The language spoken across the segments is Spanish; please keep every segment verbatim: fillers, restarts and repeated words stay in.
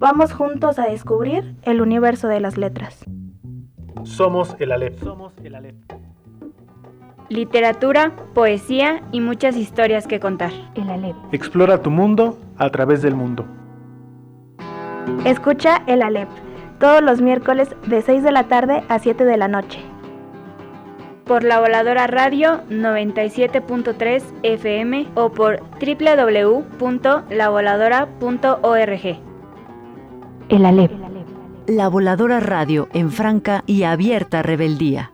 Vamos juntos a descubrir el universo de las letras. Somos el Aleph. Somos el Aleph. Literatura, poesía y muchas historias que contar. El Aleph. Explora tu mundo a través del mundo. Escucha el Aleph todos los miércoles de seis de la tarde a siete de la noche. Por La Voladora Radio noventa y siete punto tres F M o por doble u doble u doble u punto la voladora punto org. El Aleph. La Voladora Radio en franca y abierta rebeldía.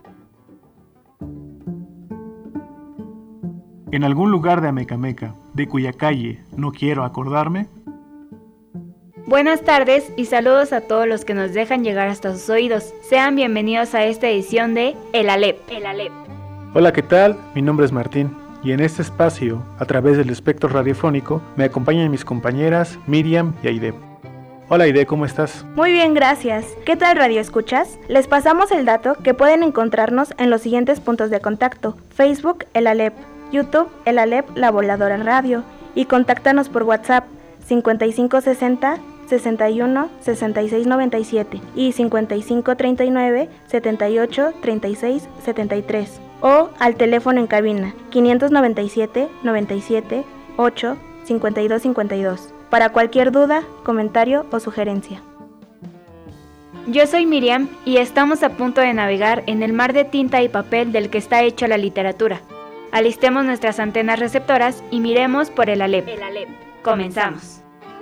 En algún lugar de Amecameca, de cuya calle no quiero acordarme. Buenas tardes y saludos a todos los que nos dejan llegar hasta sus oídos. Sean bienvenidos a esta edición de El Aleph. El Aleph. Hola, ¿qué tal? Mi nombre es Martín y en este espacio, a través del espectro radiofónico, me acompañan mis compañeras Miriam y Aide. Hola Aide, ¿cómo estás? Muy bien, gracias. ¿Qué tal, Radio Escuchas? Les pasamos el dato que pueden encontrarnos en los siguientes puntos de contacto: Facebook, El Aleph, YouTube, El Aleph, La Voladora Radio, y contáctanos por WhatsApp cincuenta y cinco sesenta, sesenta y uno, sesenta y seis noventa y siete y cincuenta y cinco treinta y nueve, setenta y ocho, treinta y seis, setenta y tres, o al teléfono en cabina quinientos noventa y siete, noventa y siete, ocho, cincuenta y dos cincuenta y dos para cualquier duda, comentario o sugerencia. Yo soy Miriam y estamos a punto de navegar en el mar de tinta y papel del que está hecha la literatura. Alistemos nuestras antenas receptoras y miremos por el Aleph. El Aleph. Comenzamos.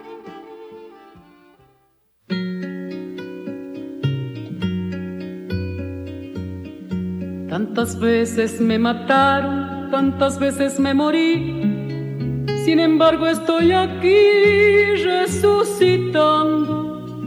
Tantas veces me mataron, tantas veces me morí. Sin embargo estoy aquí resucitando.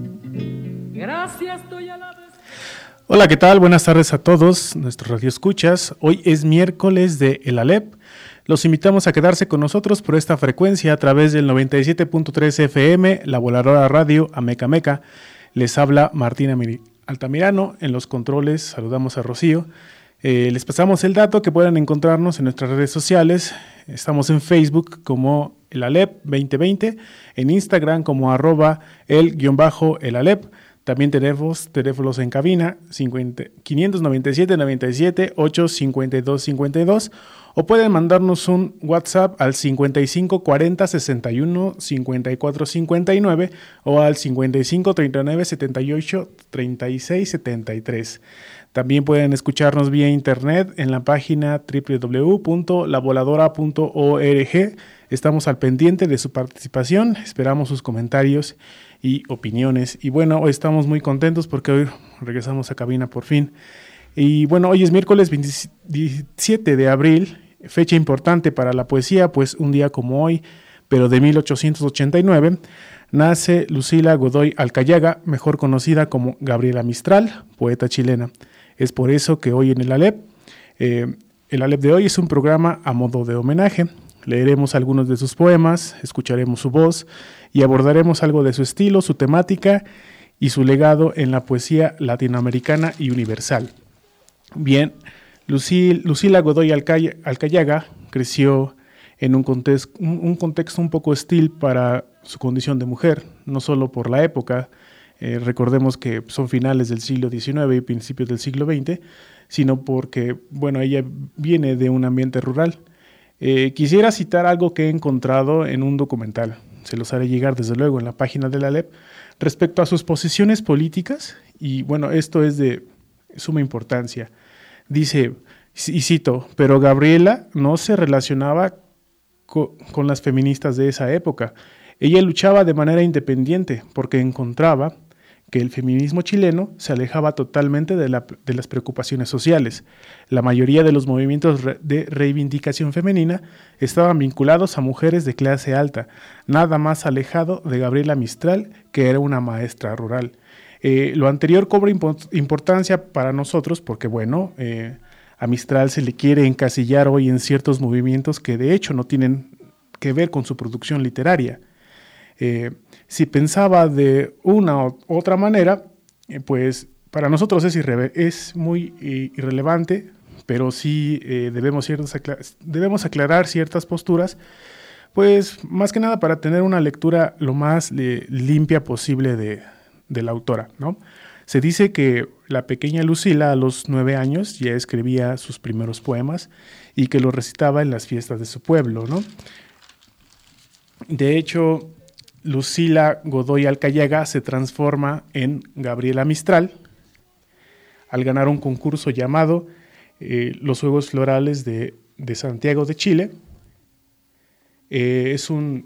Gracias estoy a la vez. Hola, ¿qué tal? Buenas tardes a todos nuestros radioescuchas. Hoy es miércoles de El Aleph. Los invitamos a quedarse con nosotros por esta frecuencia a través del noventa y siete punto tres F M, La Voladora Radio Amecameca. Les habla Martín Altamirano. En los controles saludamos a Rocío. Eh, les pasamos el dato que puedan encontrarnos en nuestras redes sociales. Estamos en Facebook como El Aleph veinte veinte, en Instagram como arroba el guión bajo El Aleph. También tenemos teléfonos en cabina cincuenta, quinientos noventa y siete, noventa y siete, ocho, cincuenta y dos, cincuenta y dos, o pueden mandarnos un WhatsApp al cincuenta y cinco cuarenta, sesenta y uno, cincuenta y cuatro, cincuenta y nueve o al cincuenta y cinco treinta y nueve, setenta y ocho, treinta y seis, setenta y tres. También pueden escucharnos vía internet en la página doble u doble u doble u punto la voladora punto org. Estamos al pendiente de su participación, esperamos sus comentarios y opiniones. Y bueno, hoy estamos muy contentos porque hoy regresamos a cabina por fin. Y bueno, hoy es miércoles veintisiete de abril, fecha importante para la poesía, pues un día como hoy, pero de mil ochocientos ochenta y nueve, nace Lucila Godoy Alcayaga, mejor conocida como Gabriela Mistral, poeta chilena. Es por eso que hoy en el Aleph, eh, el Aleph de hoy es un programa a modo de homenaje. Leeremos algunos de sus poemas, escucharemos su voz y abordaremos algo de su estilo, su temática y su legado en la poesía latinoamericana y universal. Bien, Lucil, Lucila Godoy Alcay, Alcayaga creció en un contexto, un, un contexto un poco hostil para su condición de mujer, no solo por la época, eh, recordemos que son finales del siglo diecinueve y principios del siglo veinte, sino porque, bueno, ella viene de un ambiente rural. Eh, quisiera citar algo que he encontrado en un documental, se los haré llegar desde luego en la página del Aleph, respecto a sus posiciones políticas, y bueno, esto es de suma importancia. Dice, y cito, pero Gabriela no se relacionaba co- con las feministas de esa época. Ella luchaba de manera independiente porque encontraba que el feminismo chileno se alejaba totalmente de, la, de las preocupaciones sociales. La mayoría de los movimientos re, de reivindicación femenina estaban vinculados a mujeres de clase alta, nada más alejado de Gabriela Mistral, que era una maestra rural. Eh, lo anterior cobra impo- importancia para nosotros porque, bueno, eh, a Mistral se le quiere encasillar hoy en ciertos movimientos que de hecho no tienen que ver con su producción literaria. Eh, si pensaba de una u otra manera, eh, pues para nosotros es, irre- es muy eh, irrelevante, pero sí eh, debemos, ciertas acla- debemos aclarar ciertas posturas Pues más que nada para tener una lectura lo más eh, limpia posible de, de la autora, ¿no? Se dice que la pequeña Lucila a los nueve años ya escribía sus primeros poemas y que los recitaba en las fiestas de su pueblo, ¿no? De hecho, Lucila Godoy Alcayaga se transforma en Gabriela Mistral al ganar un concurso llamado eh, Los Juegos Florales de, de Santiago de Chile. Eh, es un,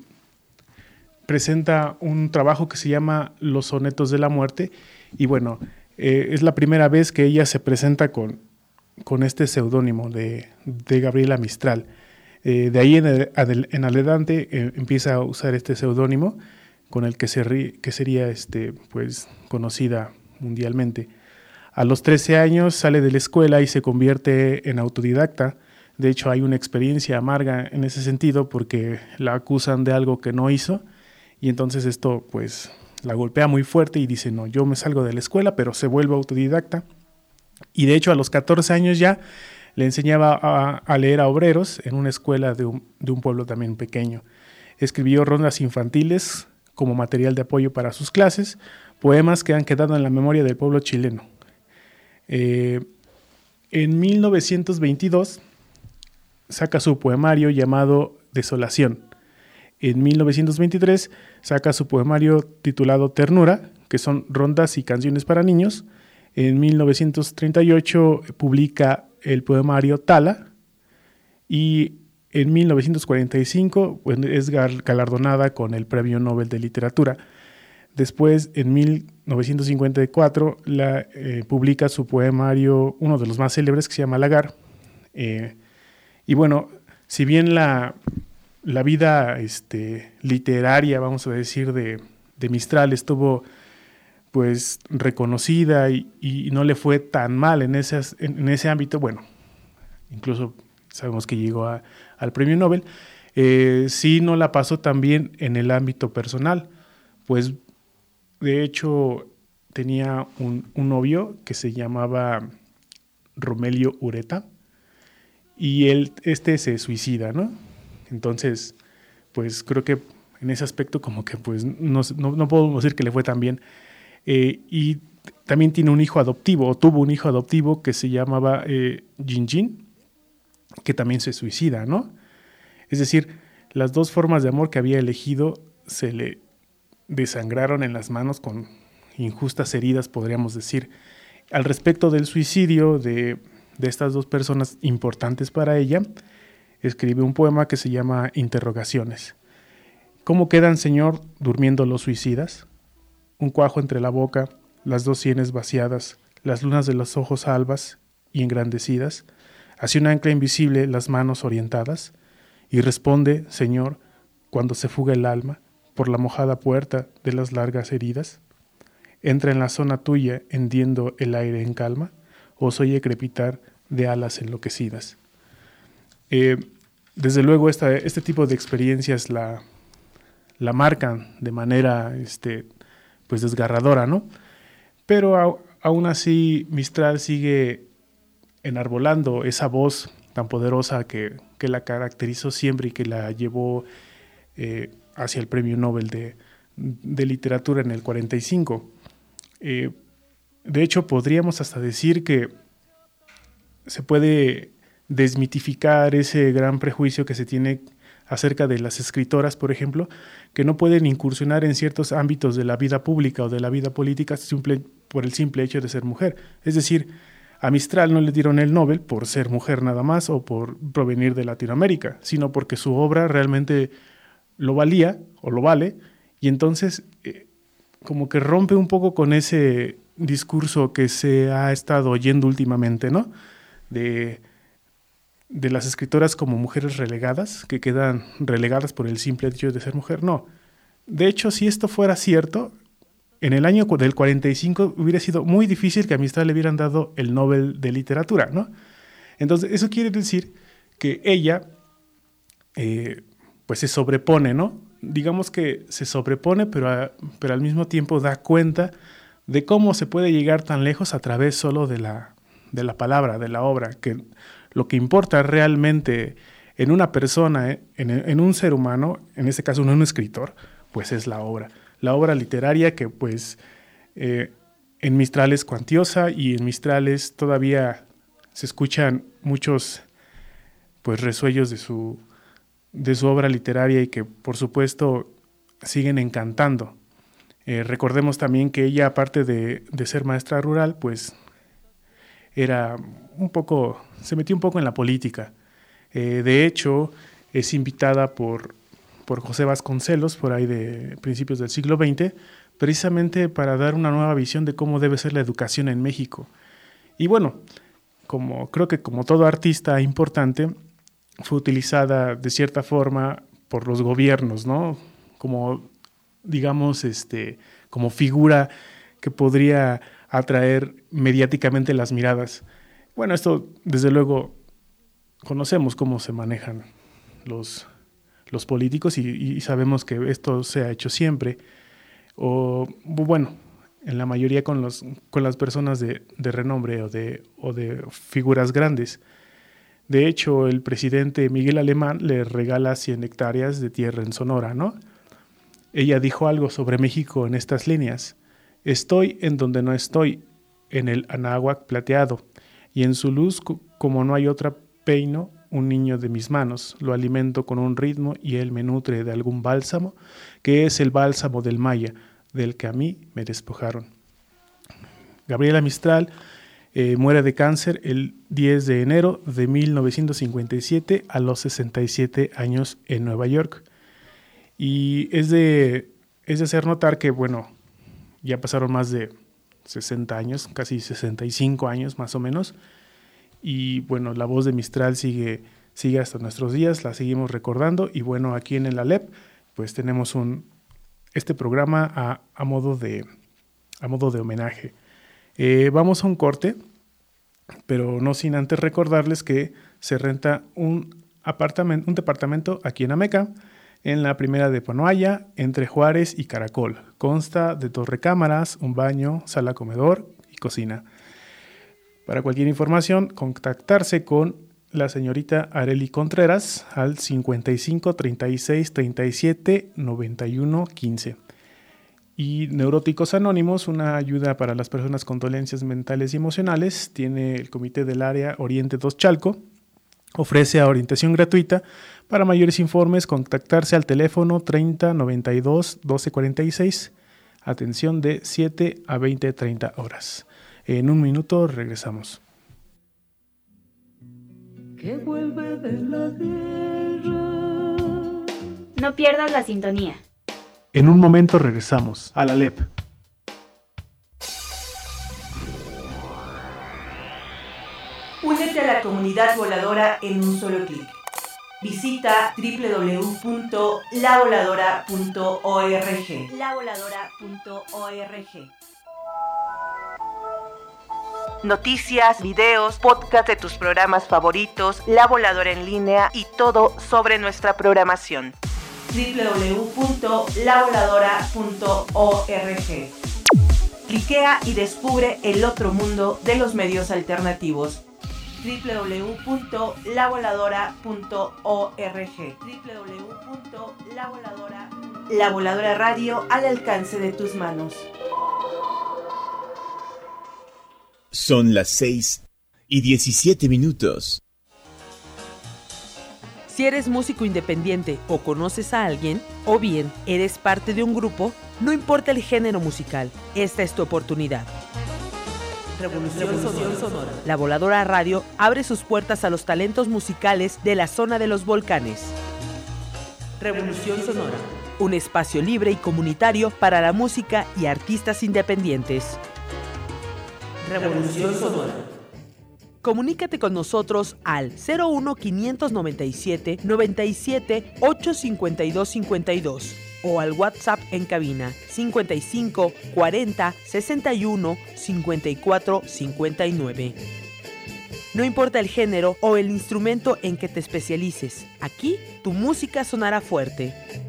presenta un trabajo que se llama Los Sonetos de la Muerte y bueno, eh, es la primera vez que ella se presenta con, con este seudónimo de, de Gabriela Mistral. Eh, de ahí en, el, en adelante eh, empieza a usar este seudónimo con el que, se ri, que sería este, pues, conocida mundialmente. A los trece años sale de la escuela y se convierte en autodidacta. De hecho, hay una experiencia amarga en ese sentido porque la acusan de algo que no hizo y entonces esto pues la golpea muy fuerte y dice, no, yo me salgo de la escuela, pero se vuelve autodidacta. Y de hecho, a los catorce años ya le enseñaba a, a leer a obreros en una escuela de un, de un pueblo también pequeño. Escribió rondas infantiles como material de apoyo para sus clases, poemas que han quedado en la memoria del pueblo chileno. Eh, en mil novecientos veintidós saca su poemario llamado Desolación. En mil novecientos veintitrés saca su poemario titulado Ternura, que son rondas y canciones para niños. En mil novecientos treinta y ocho publica el poemario Tala y en mil novecientos cuarenta y cinco pues, es galardonada con el Premio Nobel de Literatura. Después, en mil novecientos cincuenta y cuatro, la, eh, publica su poemario, uno de los más célebres, que se llama Lagar. Eh, y bueno, si bien la, la vida este, literaria, vamos a decir, de, de Mistral estuvo pues reconocida y, y no le fue tan mal en, esas, en, en ese ámbito, bueno, incluso sabemos que llegó a, al Premio Nobel, eh, sí no la pasó tan bien en el ámbito personal, pues de hecho tenía un, un novio que se llamaba Romelio Ureta y él, este se suicida, ¿no? Entonces, pues creo que en ese aspecto como que pues no, no, no podemos decir que le fue tan bien. Eh, y también tiene un hijo adoptivo, o tuvo un hijo adoptivo que se llamaba eh, Jin Jin, que también se suicida, ¿no? Es decir, las dos formas de amor que había elegido se le desangraron en las manos con injustas heridas, podríamos decir. Al respecto del suicidio de, de estas dos personas importantes para ella, escribe un poema que se llama Interrogaciones. ¿Cómo quedan, Señor, durmiendo los suicidas? Un cuajo entre la boca, las dos sienes vaciadas, las lunas de los ojos albas y engrandecidas, hacia un ancla invisible las manos orientadas, y responde, Señor, cuando se fuga el alma, por la mojada puerta de las largas heridas, entra en la zona tuya hendiendo el aire en calma, os oye crepitar de alas enloquecidas. Eh, desde luego esta, este tipo de experiencias la, la marcan de manera este, pues desgarradora, ¿no? Pero a, aún así Mistral sigue enarbolando esa voz tan poderosa que, que la caracterizó siempre y que la llevó eh, hacia el Premio Nobel de, de Literatura en el cuarenta y cinco. Eh, de hecho, podríamos hasta decir que se puede desmitificar ese gran prejuicio que se tiene acerca de las escritoras, por ejemplo, que no pueden incursionar en ciertos ámbitos de la vida pública o de la vida política simple, por el simple hecho de ser mujer. Es decir, a Mistral no le dieron el Nobel por ser mujer nada más o por provenir de Latinoamérica, sino porque su obra realmente lo valía o lo vale, y entonces eh, como que rompe un poco con ese discurso que se ha estado oyendo últimamente, ¿no? De, de las escritoras como mujeres relegadas, que quedan relegadas por el simple hecho de ser mujer. No. De hecho, si esto fuera cierto, en el año del cuarenta y cinco hubiera sido muy difícil que a Mistral le hubieran dado el Nobel de Literatura, ¿no? Entonces, eso quiere decir que ella eh, pues se sobrepone, ¿no? Digamos que se sobrepone, pero, a, pero al mismo tiempo da cuenta de cómo se puede llegar tan lejos a través solo de la, de la palabra, de la obra, que lo que importa realmente en una persona, ¿eh? en, en un ser humano, en este caso en un escritor, pues es la obra. La obra literaria que pues eh, en Mistral es cuantiosa y en Mistrales todavía se escuchan muchos pues resuellos de su, de su obra literaria y que por supuesto siguen encantando. Eh, recordemos también que ella, aparte de, de ser maestra rural, pues era un poco, se metió un poco en la política. Eh, de hecho, es invitada por, por José Vasconcelos, por ahí de principios del siglo veinte, precisamente para dar una nueva visión de cómo debe ser la educación en México. Y bueno, como creo que como todo artista importante, fue utilizada de cierta forma por los gobiernos, ¿no? Como, digamos, este, como figura que podría atraer mediáticamente las miradas. Bueno, esto desde luego conocemos cómo se manejan los, los políticos y, y sabemos que esto se ha hecho siempre, o bueno, en la mayoría con, los, con las personas de, de renombre o de, o de figuras grandes. De hecho, el presidente Miguel Alemán le regala cien hectáreas de tierra en Sonora, ¿no? Ella dijo algo sobre México en estas líneas: estoy en donde no estoy, en el Anáhuac plateado, y en su luz, como no hay otra, peino un niño de mis manos, lo alimento con un ritmo y él me nutre de algún bálsamo, que es el bálsamo del Maya, del que a mí me despojaron. Gabriela Mistral eh, muere de cáncer el diez de enero de mil novecientos cincuenta y siete a los sesenta y siete años en Nueva York. Y es de, es de hacer notar que, bueno, ya pasaron más de sesenta años, casi sesenta y cinco años más o menos, y bueno, la voz de Mistral sigue, sigue hasta nuestros días, la seguimos recordando, y bueno, aquí en el Alep, pues tenemos un, este programa a, a, modo, de, a modo de homenaje. Eh, vamos a un corte, pero no sin antes recordarles que se renta un, apartamento, un departamento aquí en Ameca, en la primera de Panoaya, entre Juárez y Caracol. Consta de dos recámaras, un baño, sala comedor y cocina. Para cualquier información, contactarse con la señorita Areli Contreras al cincuenta y cinco, treinta y seis, treinta y siete, noventa y uno, quince. Y Neuróticos Anónimos, una ayuda para las personas con dolencias mentales y emocionales, tiene el Comité del Área Oriente dos Chalco. Ofrece orientación gratuita. Para mayores informes, contactarse al teléfono treinta, noventa y dos, doce cuarenta y seis. Atención de siete a veinte, treinta horas. En un minuto regresamos. Que vuelve de la guerra. No pierdas la sintonía. En un momento regresamos al Alep. Únete a la comunidad voladora en un solo clic. Visita doble u doble u doble u punto la voladora punto org. la voladora punto org. Noticias, videos, podcast de tus programas favoritos, La Voladora en línea y todo sobre nuestra programación. doble u doble u doble u punto la voladora punto org. Cliquea y descubre el otro mundo de los medios alternativos. doble u doble u doble u punto la voladora punto org. doble u doble u doble u punto la voladora punto org. La Voladora Radio al alcance de tus manos. Son las seis y diecisiete minutos. Si eres músico independiente o conoces a alguien, o bien eres parte de un grupo, no importa el género musical, esta es tu oportunidad. Revolución, Revolución Sonora. La Voladora Radio abre sus puertas a los talentos musicales de la zona de los volcanes. Revolución Sonora. Un espacio libre y comunitario para la música y artistas independientes. Revolución Sonora. Comunícate con nosotros al cero uno, quinientos noventa y siete, noventa y siete, ochocientos cincuenta y dos cincuenta y dos o al WhatsApp en cabina cincuenta y cinco, cuarenta, sesenta y uno, cincuenta y cuatro, cincuenta y nueve. No importa el género o el instrumento en que te especialices, aquí tu música sonará fuerte.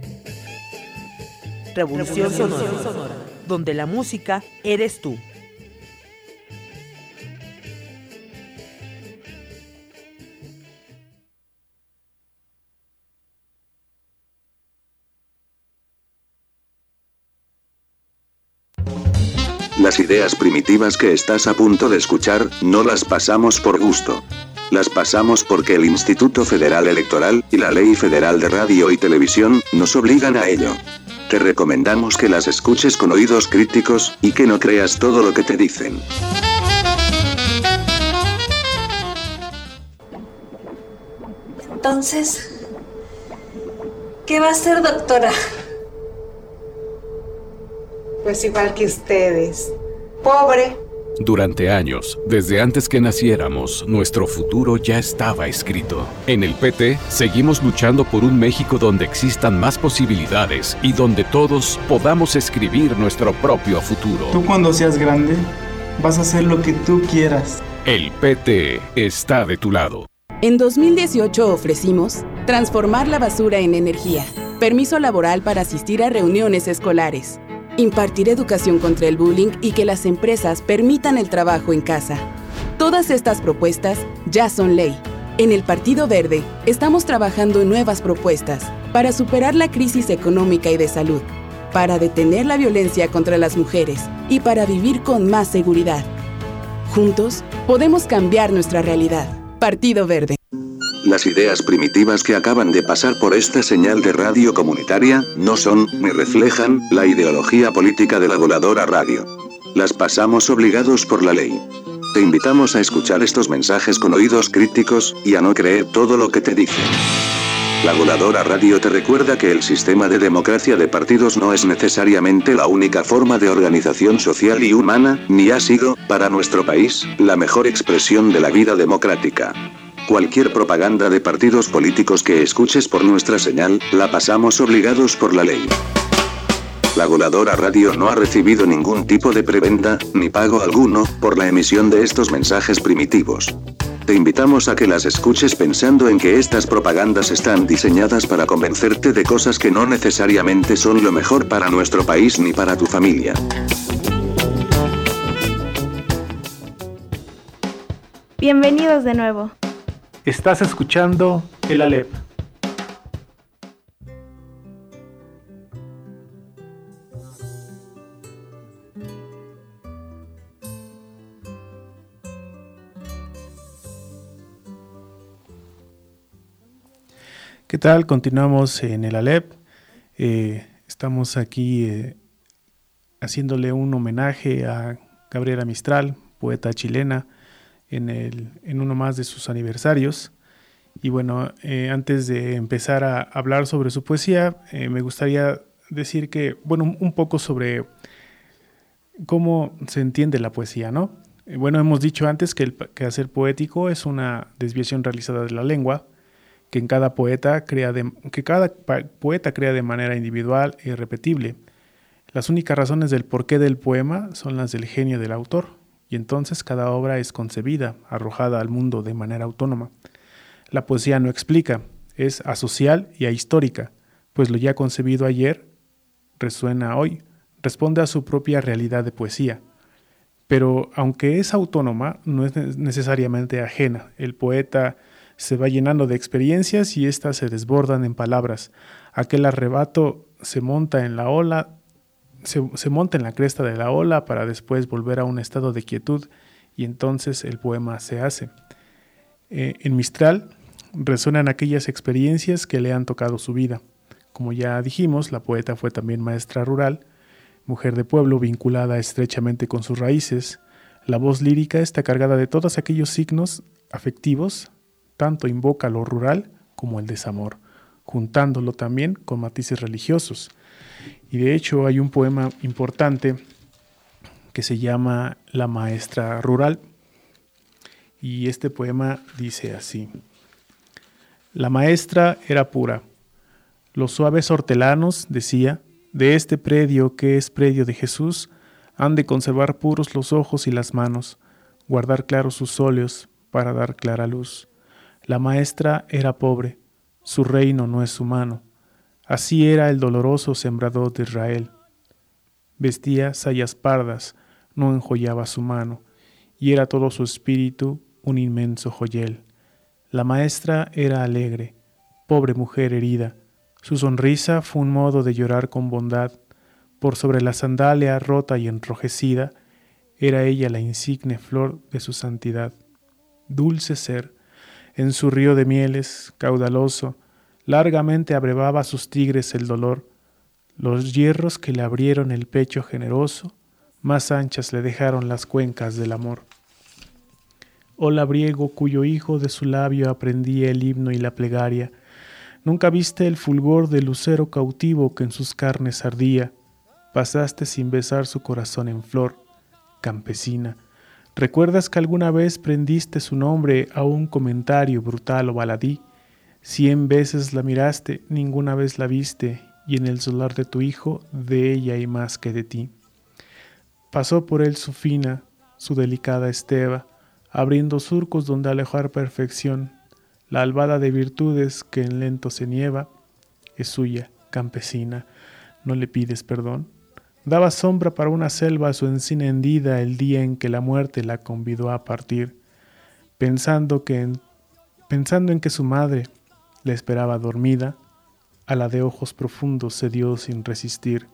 Revolución, Revolución Sonora, Sonora, donde la música eres tú. Las ideas primitivas que estás a punto de escuchar, no las pasamos por gusto. Las pasamos porque el Instituto Federal Electoral y la Ley Federal de Radio y Televisión nos obligan a ello. Te recomendamos que las escuches con oídos críticos, y que no creas todo lo que te dicen. Entonces, ¿qué va a hacer, doctora? Pues igual que ustedes, pobre. Durante años, desde antes que naciéramos, nuestro futuro ya estaba escrito. En el P T, seguimos luchando por un México donde existan más posibilidades y donde todos podamos escribir nuestro propio futuro. Tú cuando seas grande, vas a hacer lo que tú quieras. El P T está de tu lado. En dos mil dieciocho ofrecimos transformar la basura en energía, permiso laboral para asistir a reuniones escolares, impartir educación contra el bullying y que las empresas permitan el trabajo en casa. Todas estas propuestas ya son ley. En el Partido Verde estamos trabajando en nuevas propuestas para superar la crisis económica y de salud, para detener la violencia contra las mujeres y para vivir con más seguridad. Juntos podemos cambiar nuestra realidad. Partido Verde. Las ideas primitivas que acaban de pasar por esta señal de radio comunitaria, no son, ni reflejan, la ideología política de la Voladora Radio. Las pasamos obligados por la ley. Te invitamos a escuchar estos mensajes con oídos críticos, y a no creer todo lo que te dicen. La Voladora Radio te recuerda que el sistema de democracia de partidos no es necesariamente la única forma de organización social y humana, ni ha sido, para nuestro país, la mejor expresión de la vida democrática. Cualquier propaganda de partidos políticos que escuches por nuestra señal, la pasamos obligados por la ley. La Voladora Radio no ha recibido ningún tipo de prebenda, ni pago alguno, por la emisión de estos mensajes primitivos. Te invitamos a que las escuches pensando en que estas propagandas están diseñadas para convencerte de cosas que no necesariamente son lo mejor para nuestro país ni para tu familia. Bienvenidos de nuevo. Estás escuchando el Alep. ¿Qué tal? Continuamos en el Alep. Eh, estamos aquí eh, haciéndole un homenaje a Gabriela Mistral, poeta chilena, en, el, en uno más de sus aniversarios. Y bueno, eh, antes de empezar a hablar sobre su poesía, eh, me gustaría decir que, bueno, un, un poco sobre cómo se entiende la poesía, ¿no? Eh, bueno, hemos dicho antes que el quehacer poético es una desviación realizada de la lengua, que en cada poeta crea de, que cada poeta crea de manera individual e irrepetible. Las únicas razones del porqué del poema son las del genio del autor, y entonces cada obra es concebida, arrojada al mundo de manera autónoma. La poesía no explica, es asocial y ahistórica, pues lo ya concebido ayer resuena hoy, responde a su propia realidad de poesía. Pero aunque es autónoma, no es necesariamente ajena. El poeta se va llenando de experiencias y éstas se desbordan en palabras. Aquel arrebato se monta en la ola, se, se monta en la cresta de la ola para después volver a un estado de quietud y entonces el poema se hace. Eh, en Mistral resuenan aquellas experiencias que le han tocado su vida. Como ya dijimos, la poeta fue también maestra rural, mujer de pueblo vinculada estrechamente con sus raíces. La voz lírica está cargada de todos aquellos signos afectivos, tanto invoca lo rural como el desamor, juntándolo también con matices religiosos. Y de hecho hay un poema importante que se llama La Maestra Rural, y este poema dice así: La maestra era pura, los suaves hortelanos, decía, de este predio que es predio de Jesús, han de conservar puros los ojos y las manos, guardar claros sus óleos para dar clara luz. La maestra era pobre, su reino no es humano. Así era el doloroso sembrador de Israel. Vestía sayas pardas, no enjollaba su mano, y era todo su espíritu un inmenso joyel. La maestra era alegre, pobre mujer herida. Su sonrisa fue un modo de llorar con bondad. Por sobre la sandalia rota y enrojecida, Era ella la insigne flor de su santidad. Dulce ser, en su río de mieles, caudaloso, largamente abrevaba a sus tigres el dolor. Los hierros que le abrieron el pecho generoso, más anchas le dejaron las cuencas del amor. Oh labriego cuyo hijo de su labio aprendía el himno y la plegaria, nunca viste el fulgor del lucero cautivo que en sus carnes ardía. Pasaste sin besar su corazón en flor, campesina. ¿Recuerdas que alguna vez prendiste su nombre a un comentario brutal o baladí? Cien veces la miraste, ninguna vez la viste, y en el solar de tu hijo, de ella hay más que de ti. Pasó por él su fina, su delicada esteva, abriendo surcos donde alejar perfección. La albada de virtudes que en lento se nieva, es suya, campesina, ¿no le pides perdón? Daba sombra para una selva a su encina hendida el día en que la muerte la convidó a partir, pensando, que en, pensando en que su madre la esperaba dormida, a la de ojos profundos se dio sin resistir.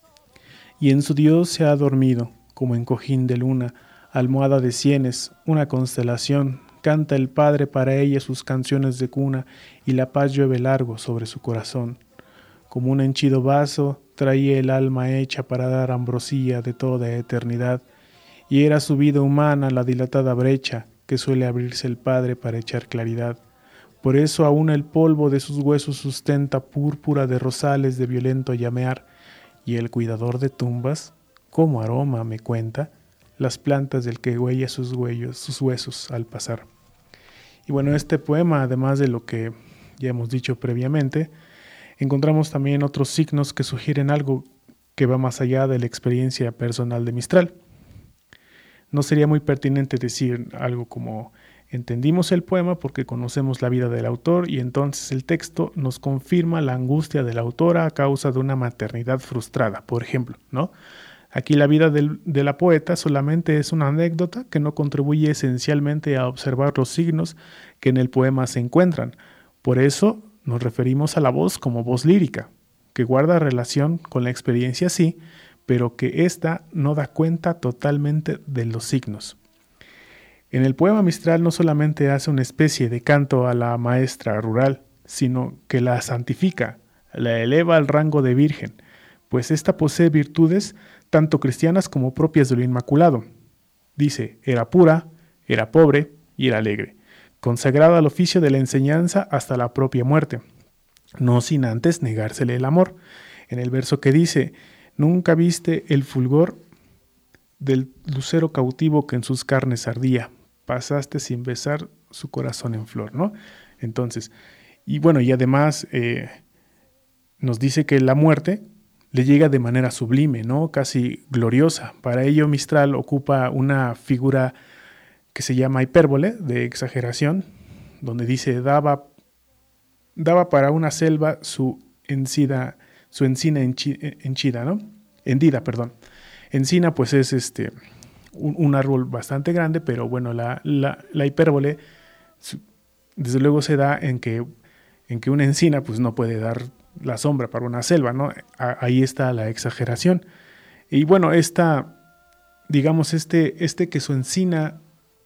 Y en su Dios se ha dormido, como en cojín de luna, almohada de sienes, una constelación, canta el Padre para ella sus canciones de cuna, y la paz llueve largo sobre su corazón. Como un henchido vaso, traía el alma hecha para dar ambrosía de toda eternidad, y era su vida humana la dilatada brecha que suele abrirse el Padre para echar claridad. Por eso aún el polvo de sus huesos sustenta púrpura de rosales de violento llamear, y el cuidador de tumbas, como aroma me cuenta, las plantas del que huella sus huellos, sus huesos al pasar. Y bueno, este poema, además de lo que ya hemos dicho previamente, encontramos también otros signos que sugieren algo que va más allá de la experiencia personal de Mistral. No sería muy pertinente decir algo como entendimos el poema porque conocemos la vida del autor y entonces el texto nos confirma la angustia de la autora a causa de una maternidad frustrada, por ejemplo, ¿no? Aquí la vida del, de la poeta solamente es una anécdota que no contribuye esencialmente a observar los signos que en el poema se encuentran. Por eso nos referimos a la voz como voz lírica, que guarda relación con la experiencia sí, pero que ésta no da cuenta totalmente de los signos. En el poema Mistral no solamente hace una especie de canto a la maestra rural, sino que la santifica, la eleva al rango de virgen, pues ésta posee virtudes tanto cristianas como propias de lo Inmaculado. Dice, era pura, era pobre y era alegre, consagrada al oficio de la enseñanza hasta la propia muerte, no sin antes negársele el amor. En el verso que dice, nunca viste el fulgor del lucero cautivo que en sus carnes ardía, pasaste sin besar su corazón en flor, ¿no? Entonces, y bueno, y además eh, nos dice que la muerte le llega de manera sublime, ¿no? Casi gloriosa. Para ello Mistral ocupa una figura que se llama hipérbole, de exageración, donde dice, daba, daba para una selva su encida, su encina henchida, ¿no? Hendida, perdón. Encina pues es este un, un árbol bastante grande, pero bueno, la, la, la hipérbole desde luego se da en que, en que una encina pues no puede dar la sombra para una selva, ¿no? Ahí está la exageración. Y bueno, esta, digamos, este, este que su encina,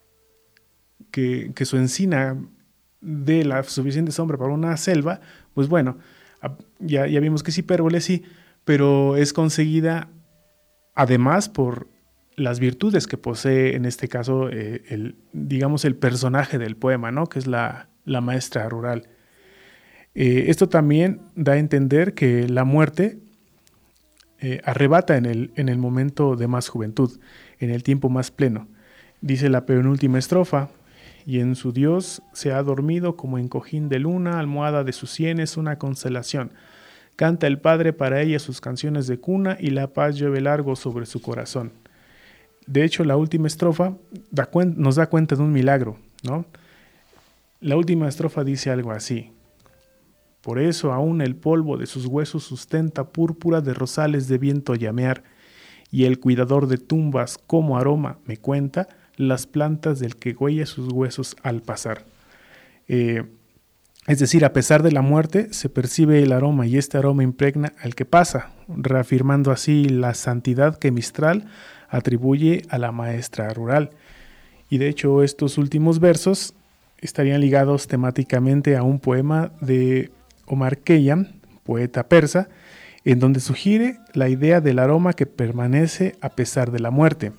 que, que su encina dé la suficiente sombra para una selva, pues bueno, ya, ya vimos que es hipérbole, sí, pero es conseguida además por las virtudes que posee, en este caso, eh, el, digamos, el personaje del poema, ¿no? Que es la, la maestra rural. Eh, esto también da a entender que la muerte eh, arrebata en el, en el momento de más juventud, en el tiempo más pleno. Dice la penúltima estrofa, y en su Dios se ha dormido como en cojín de luna, almohada de sus sienes, una constelación. Canta el Padre para ella sus canciones de cuna y la paz llueve largo sobre su corazón. De hecho, la última estrofa da cuen- nos da cuenta de un milagro, ¿no? La última estrofa dice algo así. Por eso aún el polvo de sus huesos sustenta púrpura de rosales de viento llamear, y el cuidador de tumbas como aroma me cuenta las plantas del que huella sus huesos al pasar. Eh, es decir, a pesar de la muerte se percibe el aroma y este aroma impregna al que pasa, reafirmando así la santidad que Mistral atribuye a la maestra rural. Y de hecho estos últimos versos estarían ligados temáticamente a un poema de Omar Khayyam, poeta persa, en donde sugiere la idea del aroma que permanece a pesar de la muerte.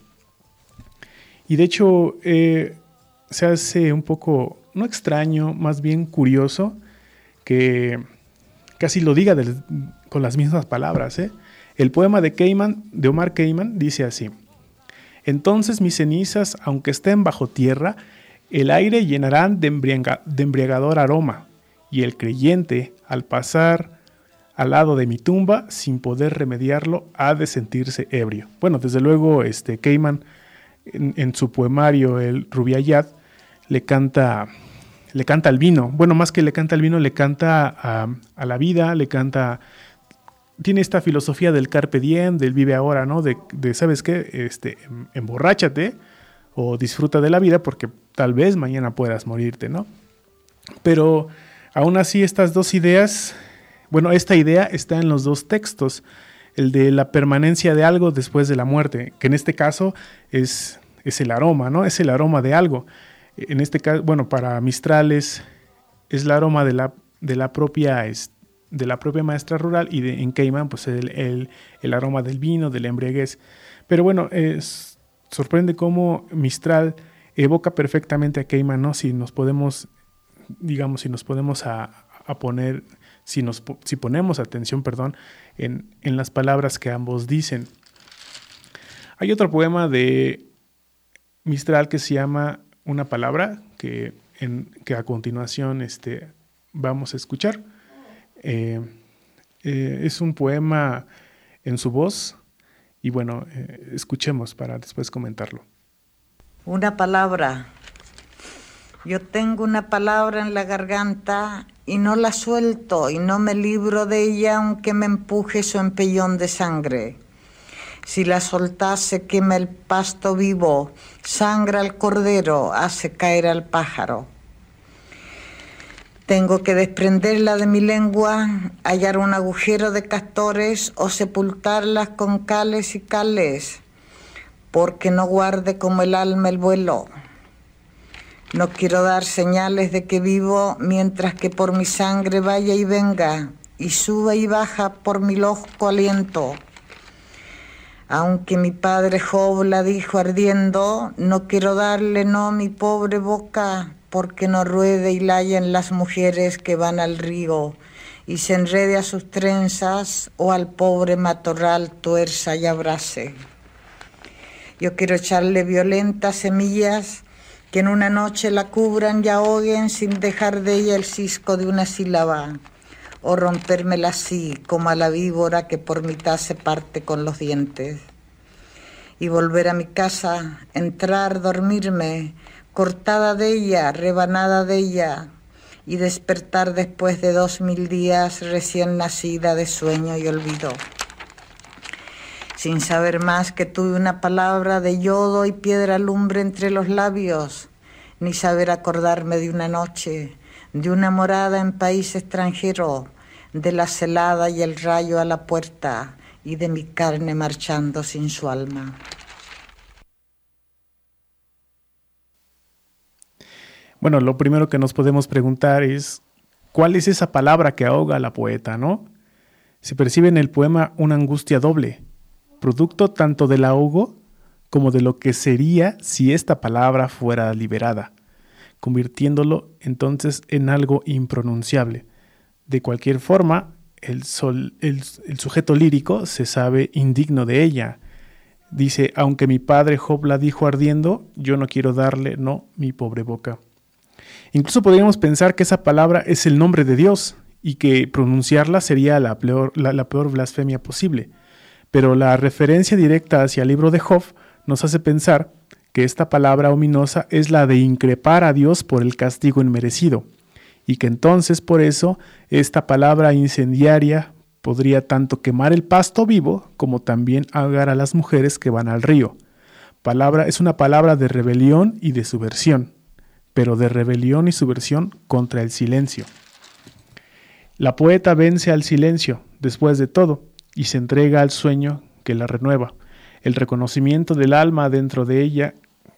Y de hecho eh, se hace un poco, no extraño, más bien curioso, que casi lo diga del, con las mismas palabras. ¿eh? El poema de, Khayyam, de Omar Khayyam dice así: entonces mis cenizas, aunque estén bajo tierra, el aire llenarán de, embriaga, de embriagador aroma, y el creyente, al pasar al lado de mi tumba, sin poder remediarlo, ha de sentirse ebrio. Bueno, desde luego, este, Khayyam, en, en su poemario, el Rubaiyat, le canta, le canta al vino. Bueno, más que le canta al vino, le canta a, a la vida, le canta... Tiene esta filosofía del carpe diem, del vive ahora, ¿no? De, de ¿sabes qué? Este, emborráchate o disfruta de la vida porque tal vez mañana puedas morirte, ¿no? Pero aún así estas dos ideas, bueno, esta idea está en los dos textos, el de la permanencia de algo después de la muerte, que en este caso es, es el aroma, ¿no? Es el aroma de algo. En este caso, bueno, para Mistral es, es el aroma de la, de la propia... Este, de la propia maestra rural, y de, en Khayyam pues el, el, el aroma del vino, de la embriaguez. Pero bueno, es, sorprende cómo Mistral evoca perfectamente a Khayyam, ¿no? Si nos podemos, digamos, si nos podemos a, a poner, si, nos, si ponemos atención, perdón, en, en las palabras que ambos dicen. Hay otro poema de Mistral que se llama Una palabra, que, en, que a continuación este, vamos a escuchar. Eh, eh, es un poema en su voz y bueno, eh, escuchemos para después comentarlo. Una palabra. Yo tengo una palabra en la garganta y no la suelto y no me libro de ella aunque me empuje su empellón de sangre. Si la soltase quema el pasto vivo, sangra al cordero, hace caer al pájaro. Tengo que desprenderla de mi lengua, hallar un agujero de castores o sepultarlas con cales y cales, porque no guarde como el alma el vuelo. No quiero dar señales de que vivo mientras que por mi sangre vaya y venga y suba y baja por mi loco aliento. Aunque mi padre Job la dijo ardiendo, no quiero darle no mi pobre boca, porque no ruede y layen las mujeres que van al río y se enrede a sus trenzas o al pobre matorral tuerza y abrace. Yo quiero echarle violentas semillas que en una noche la cubran y ahoguen sin dejar de ella el cisco de una sílaba, o rompérmela así como a la víbora que por mitad se parte con los dientes. Y volver a mi casa, entrar, dormirme, cortada de ella, rebanada de ella, y despertar después de dos mil días recién nacida de sueño y olvido. Sin saber más que tuve una palabra de yodo y piedra lumbre entre los labios, ni saber acordarme de una noche, de una morada en país extranjero, de la celada y el rayo a la puerta, y de mi carne marchando sin su alma. Bueno, lo primero que nos podemos preguntar es, ¿cuál es esa palabra que ahoga a la poeta, no? Se percibe en el poema una angustia doble, producto tanto del ahogo como de lo que sería si esta palabra fuera liberada, convirtiéndolo entonces en algo impronunciable. De cualquier forma, el, sol, el, el sujeto lírico se sabe indigno de ella. Dice, aunque mi padre Job la dijo ardiendo, yo no quiero darle, no, mi pobre boca. Incluso podríamos pensar que esa palabra es el nombre de Dios y que pronunciarla sería la peor, la, la peor blasfemia posible. Pero la referencia directa hacia el libro de Job nos hace pensar que esta palabra ominosa es la de increpar a Dios por el castigo inmerecido, y que entonces por eso esta palabra incendiaria podría tanto quemar el pasto vivo como también ahogar a las mujeres que van al río. Palabra es una palabra de rebelión y de subversión, pero de rebelión y subversión contra el silencio. La poeta vence al silencio, después de todo, y se entrega al sueño que la renueva. El reconocimiento del alma dentro de ella,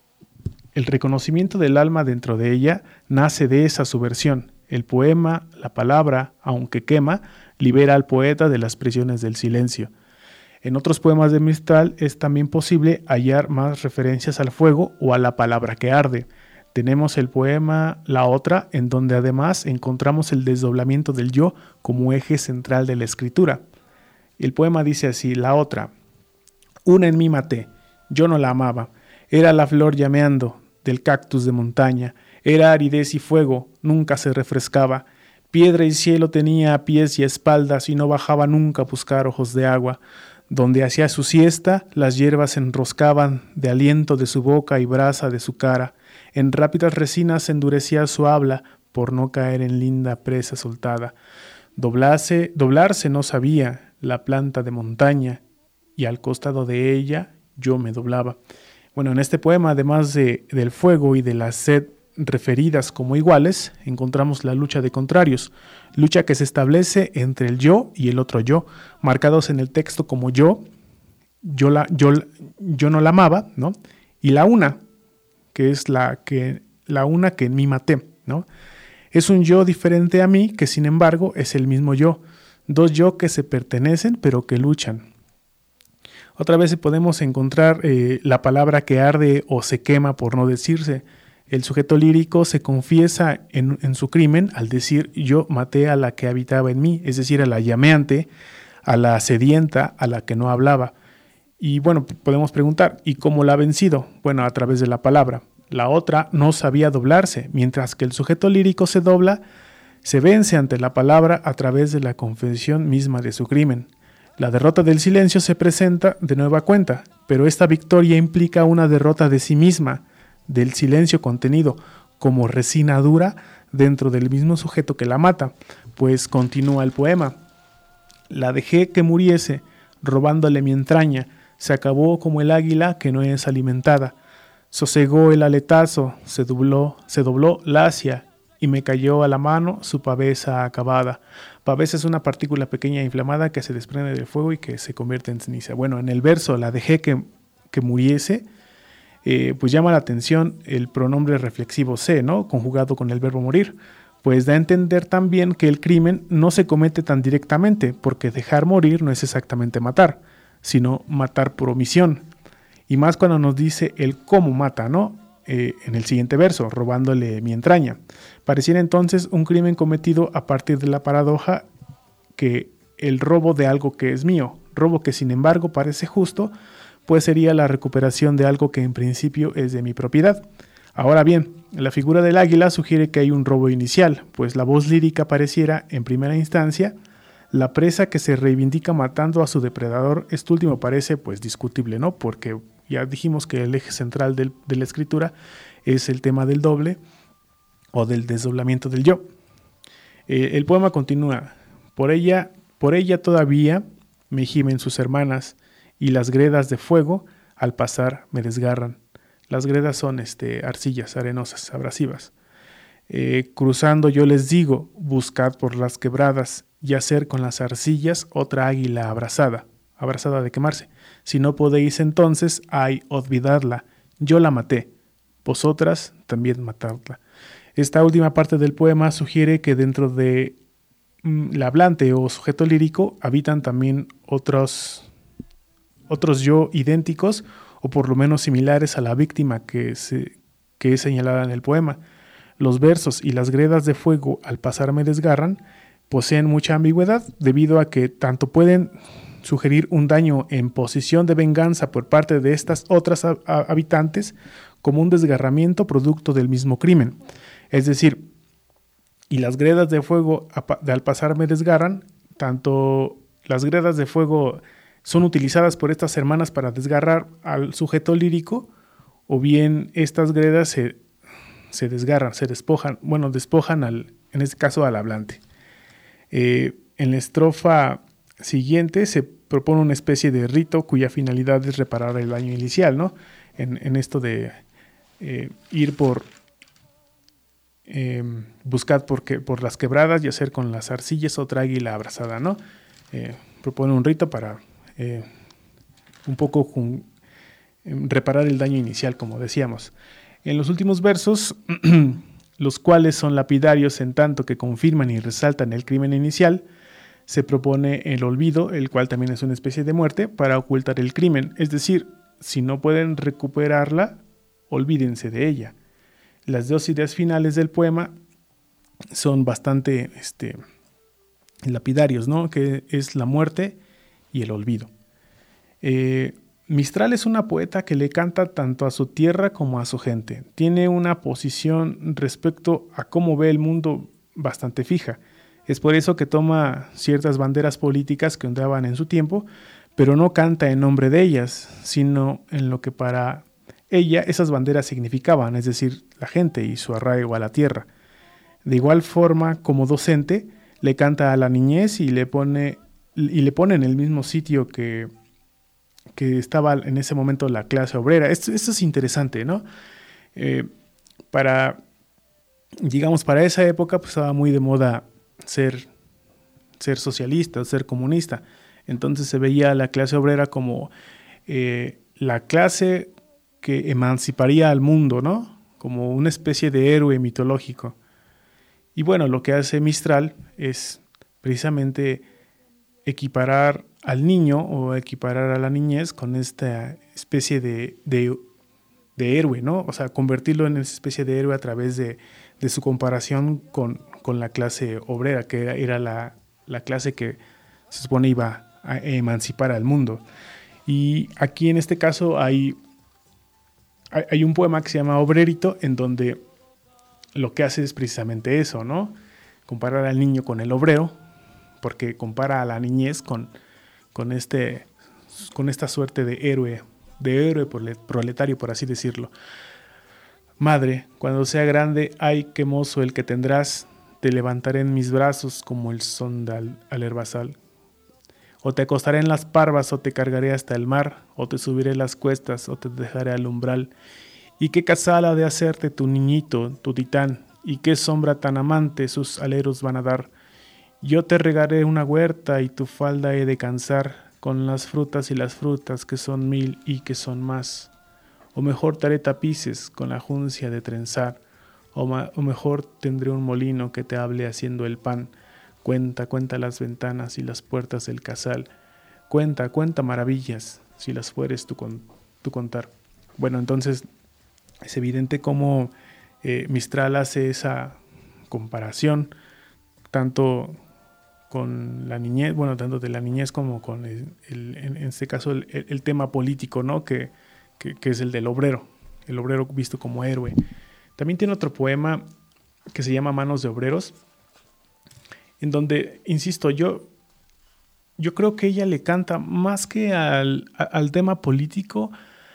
el reconocimiento del alma dentro de ella nace de esa subversión. El poema, la palabra, aunque quema, libera al poeta de las prisiones del silencio. En otros poemas de Mistral es también posible hallar más referencias al fuego o a la palabra que arde. Tenemos el poema La Otra, en donde además encontramos el desdoblamiento del yo como eje central de la escritura. El poema dice así: La otra. Una en mí maté, yo no la amaba. Era la flor llameando del cactus de montaña. Era aridez y fuego, nunca se refrescaba. Piedra y cielo tenía a pies y espaldas y no bajaba nunca a buscar ojos de agua. Donde hacía su siesta, las hierbas se enroscaban de aliento de su boca y brasa de su cara. En rápidas resinas endurecía su habla por no caer en linda presa soltada. Doblarse, doblarse no sabía la planta de montaña y al costado de ella yo me doblaba. Bueno, en este poema, además de, del fuego y de la sed referidas como iguales, encontramos la lucha de contrarios, lucha que se establece entre el yo y el otro yo, marcados en el texto como yo, yo, la, yo, yo no la amaba, ¿no? Y la una, que es la, que, la una que en mí maté, ¿no? Es un yo diferente a mí, que sin embargo es el mismo yo, dos yo que se pertenecen pero que luchan. Otra vez podemos encontrar eh, la palabra que arde o se quema por no decirse. El sujeto lírico se confiesa en, en su crimen al decir yo maté a la que habitaba en mí, es decir, a la llameante, a la sedienta, a la que no hablaba. Y bueno, podemos preguntar, ¿y cómo la ha vencido? Bueno, a través de la palabra. La otra no sabía doblarse, mientras que el sujeto lírico se dobla, se vence ante la palabra a través de la confesión misma de su crimen. La derrota del silencio se presenta de nueva cuenta, pero esta victoria implica una derrota de sí misma, del silencio contenido como resina dura dentro del mismo sujeto que la mata, pues continúa el poema. La dejé que muriese, robándole mi entraña, se acabó como el águila que no es alimentada. Sosegó el aletazo, se dobló, se dobló lacia y me cayó a la mano su pavesa acabada. Pavesa es una partícula pequeña e inflamada que se desprende del fuego y que se convierte en ceniza. Bueno, en el verso la dejé que, que muriese, eh, pues llama la atención el pronombre reflexivo se, ¿no? Conjugado con el verbo morir, pues da a entender también que el crimen no se comete tan directamente, porque dejar morir no es exactamente matar, sino matar por omisión. Y más cuando nos dice el cómo mata, ¿no? Eh, en el siguiente verso, robándole mi entraña. Pareciera entonces un crimen cometido a partir de la paradoja que el robo de algo que es mío, robo que sin embargo parece justo, pues sería la recuperación de algo que en principio es de mi propiedad. Ahora bien, la figura del águila sugiere que hay un robo inicial, pues la voz lírica pareciera, en primera instancia, la presa que se reivindica matando a su depredador. Este último parece pues discutible, ¿no? Porque ya dijimos que el eje central del, de la escritura es el tema del doble o del desdoblamiento del yo. Eh, el poema continúa. Por ella, por ella todavía me gimen sus hermanas y las gredas de fuego al pasar me desgarran. Las gredas son este, arcillas arenosas, abrasivas. Eh, cruzando yo les digo, buscad por las quebradas y hacer con las arcillas otra águila abrazada, abrazada de quemarse. Si no podéis entonces, ay, olvidadla, yo la maté, vosotras también matadla. Esta última parte del poema sugiere que dentro de mm, la hablante o sujeto lírico habitan también otros, otros yo idénticos o por lo menos similares a la víctima que, se, que es señalada en el poema. Los versos y las gredas de fuego al pasar me desgarran poseen mucha ambigüedad debido a que tanto pueden sugerir un daño en posición de venganza por parte de estas otras a- a- habitantes como un desgarramiento producto del mismo crimen. Es decir, y las gredas de fuego a- de al pasar me desgarran, tanto las gredas de fuego son utilizadas por estas hermanas para desgarrar al sujeto lírico, o bien estas gredas se, se desgarran, se despojan, bueno, despojan al, en este caso al hablante. Eh, en la estrofa siguiente se propone una especie de rito cuya finalidad es reparar el daño inicial, ¿no? En, en esto de eh, ir por, eh, buscar por, que, por las quebradas y hacer con las arcillas otra águila abrazada, ¿no? Eh, propone un rito para eh, un poco jun, reparar el daño inicial, como decíamos. En los últimos versos, los cuales son lapidarios en tanto que confirman y resaltan el crimen inicial, se propone el olvido, el cual también es una especie de muerte, para ocultar el crimen. Es decir, si no pueden recuperarla, olvídense de ella. Las dos ideas finales del poema son bastante este, lapidarios, ¿no? Que es la muerte y el olvido. Eh, Mistral es una poeta que le canta tanto a su tierra como a su gente. Tiene una posición respecto a cómo ve el mundo bastante fija. Es por eso que toma ciertas banderas políticas que ondeaban en su tiempo, pero no canta en nombre de ellas, sino en lo que para ella esas banderas significaban, es decir, la gente y su arraigo a la tierra. De igual forma, como docente, le canta a la niñez y le pone, y le pone en el mismo sitio que... que estaba en ese momento la clase obrera. Esto, esto es interesante, ¿no? Eh, para, digamos, para esa época pues estaba muy de moda ser, ser socialista, ser comunista. Entonces se veía a la clase obrera como eh, la clase que emanciparía al mundo, ¿no? Como una especie de héroe mitológico. Y bueno, lo que hace Mistral es precisamente equiparar al niño o equiparar a la niñez con esta especie de, de, de héroe, ¿no? O sea, convertirlo en esa especie de héroe a través de, de su comparación con, con la clase obrera, que era la, la clase que se supone iba a emancipar al mundo. Y aquí en este caso hay, hay, hay un poema que se llama Obrerito, en donde lo que hace es precisamente eso, ¿no? Comparar al niño con el obrero, porque compara a la niñez con, con, este, con esta suerte de héroe, de héroe proletario, por así decirlo. Madre, cuando sea grande, ay, qué mozo el que tendrás, te levantaré en mis brazos como el sondal al herbazal. O te acostaré en las parvas, o te cargaré hasta el mar, o te subiré las cuestas, o te dejaré al umbral. Y qué casal ha de hacerte tu niñito, tu titán, y qué sombra tan amante sus aleros van a dar. Yo te regaré una huerta y tu falda he de cansar con las frutas y las frutas que son mil y que son más. O mejor te haré tapices con la juncia de trenzar, o, ma- o mejor tendré un molino que te hable haciendo el pan. Cuenta, cuenta las ventanas y las puertas del casal. Cuenta, cuenta maravillas, si las fueres tú, con, tú contar. Bueno, entonces es evidente cómo eh, Mistral hace esa comparación, tanto con la niñez, bueno, tanto de la niñez como con el, el, en este caso el, el tema político, ¿no? Que, que, que es el del obrero, el obrero visto como héroe. También tiene otro poema que se llama Manos de Obreros, en donde, insisto, yo, yo creo que ella le canta más que al, al tema político,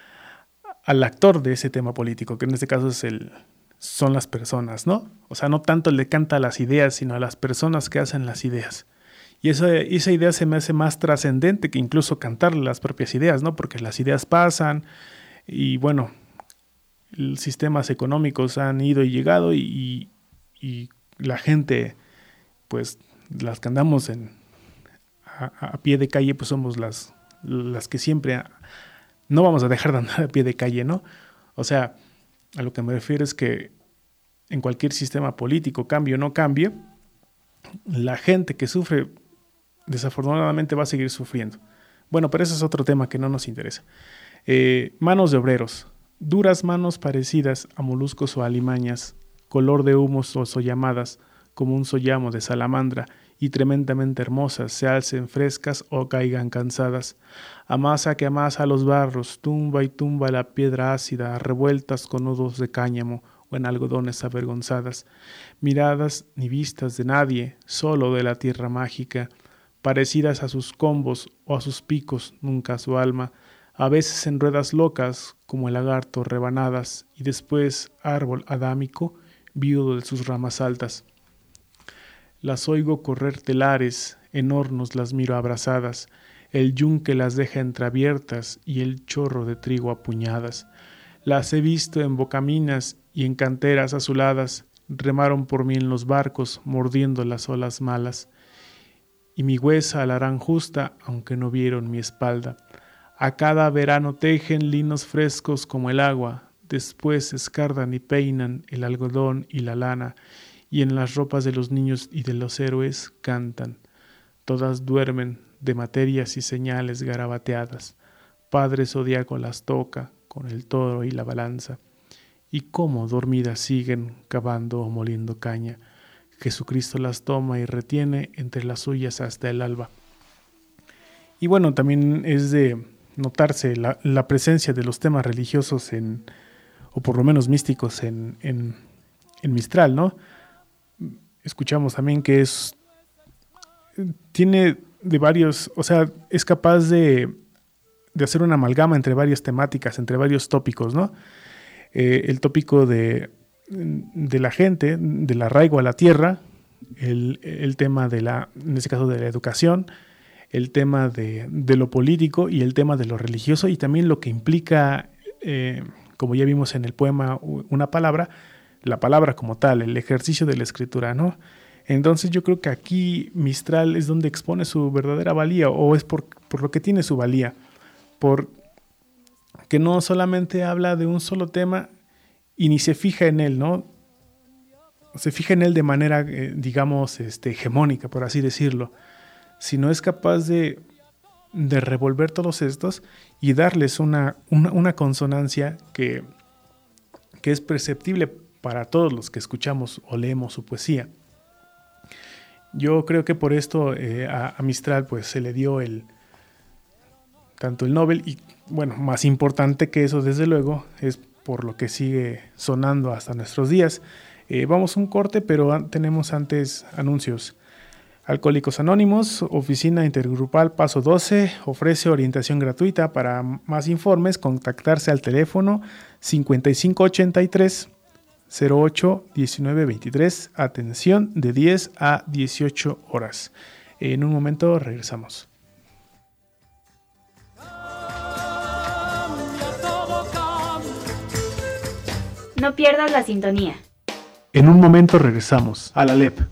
al actor de ese tema político, que en este caso es el, son las personas, ¿no? O sea, no tanto le canta a las ideas, sino a las personas que hacen las ideas. Y esa, esa idea se me hace más trascendente que incluso cantar las propias ideas, ¿no? Porque las ideas pasan y, bueno, los sistemas económicos han ido y llegado y, y, y la gente, pues, las que andamos en, a, a pie de calle, pues somos las, las que siempre no vamos a dejar de andar a pie de calle, ¿no? O sea, a lo que me refiero es que en cualquier sistema político, cambie o no cambie, la gente que sufre desafortunadamente va a seguir sufriendo. Bueno, pero ese es otro tema que no nos interesa. Eh, manos de obreros, duras manos parecidas a moluscos o alimañas, color de humos o sollamadas, como un sollamo de salamandra, y tremendamente hermosas, se alcen frescas o caigan cansadas. Amasa que amasa los barros, tumba y tumba la piedra ácida, revueltas con nudos de cáñamo o en algodones avergonzadas. Miradas ni vistas de nadie, solo de la tierra mágica, parecidas a sus combos o a sus picos, nunca a su alma, a veces en ruedas locas, como el lagarto rebanadas, y después árbol adámico, viudo de sus ramas altas. Las oigo correr telares, en hornos las miro abrazadas, el yunque las deja entreabiertas y el chorro de trigo a puñadas. Las he visto en bocaminas y en canteras azuladas, remaron por mí en los barcos, mordiendo las olas malas. Y mi huesa la harán justa, aunque no vieron mi espalda. A cada verano tejen linos frescos como el agua, después escardan y peinan el algodón y la lana, y en las ropas de los niños y de los héroes cantan. Todas duermen de materias y señales garabateadas. Padre Zodíaco las toca con el toro y la balanza. Y cómo dormidas siguen cavando o moliendo caña. Jesucristo las toma y retiene entre las suyas hasta el alba. Y bueno, también es de notarse la, la presencia de los temas religiosos en, o por lo menos místicos en, en, en Mistral, ¿no? Escuchamos también que es tiene de varios, o sea, es capaz de, de hacer una amalgama entre varias temáticas, entre varios tópicos, ¿no? Eh, el tópico de, de la gente, del arraigo a la tierra, el, el tema de la, en este caso de la educación, el tema de, de lo político y el tema de lo religioso, y también lo que implica, eh, como ya vimos en el poema, una palabra, la palabra como tal, el ejercicio de la escritura, ¿no? Entonces yo creo que aquí Mistral es donde expone su verdadera valía, o es por, por lo que tiene su valía, porque no solamente habla de un solo tema y ni se fija en él, ¿no? Se fija en él de manera, eh, digamos, este, hegemónica, por así decirlo, sino es capaz de, de revolver todos estos y darles una, una, una consonancia que, que es perceptible para todos los que escuchamos o leemos su poesía. Yo creo que por esto eh, a, a Mistral pues se le dio el tanto el Nobel y bueno, más importante que eso desde luego es por lo que sigue sonando hasta nuestros días. Eh, vamos a un corte, pero an- tenemos antes anuncios. Alcohólicos Anónimos, Oficina Intergrupal Paso doce, ofrece orientación gratuita. Para más informes, contactarse al teléfono cincuenta y cinco ochenta y tres cero ocho diecinueve veintitrés, atención de diez a dieciocho horas. En un momento regresamos. No pierdas la sintonía. En un momento regresamos a la L E P.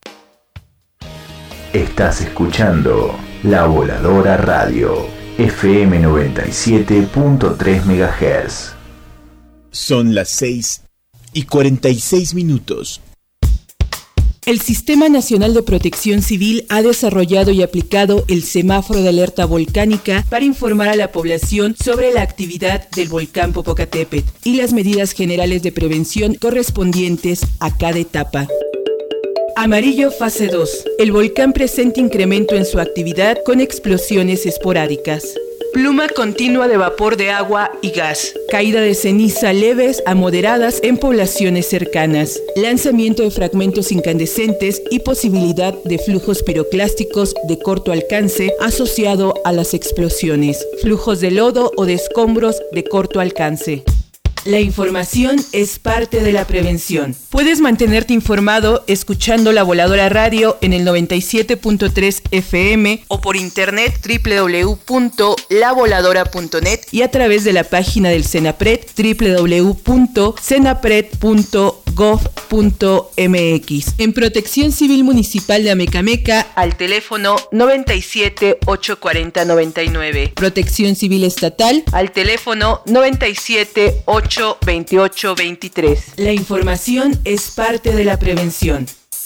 Estás escuchando La Voladora Radio, F M noventa y siete punto tres megahertz. Son las seis y cuarenta y seis minutos. El Sistema Nacional de Protección Civil ha desarrollado y aplicado el semáforo de alerta volcánica para informar a la población sobre la actividad del volcán Popocatépetl y las medidas generales de prevención correspondientes a cada etapa. Amarillo fase dos. El volcán presenta incremento en su actividad con explosiones esporádicas. Pluma continua de vapor de agua y gas. Caída de ceniza leves a moderadas en poblaciones cercanas. Lanzamiento de fragmentos incandescentes y posibilidad de flujos piroclásticos de corto alcance asociado a las explosiones. Flujos de lodo o de escombros de corto alcance. La información es parte de la prevención. Puedes mantenerte informado escuchando La Voladora Radio en el noventa y siete punto tres F M o por internet doble u doble u doble u punto la voladora punto net y a través de la página del CENAPRED doble u doble u doble u punto cenapred punto gov punto m x. En Protección Civil Municipal de Amecameca al teléfono noventa y siete ochocientos cuarenta noventa y nueve. Protección Civil Estatal al teléfono noventa y siete ochocientos veintiocho veintitrés. La información es parte de la prevención.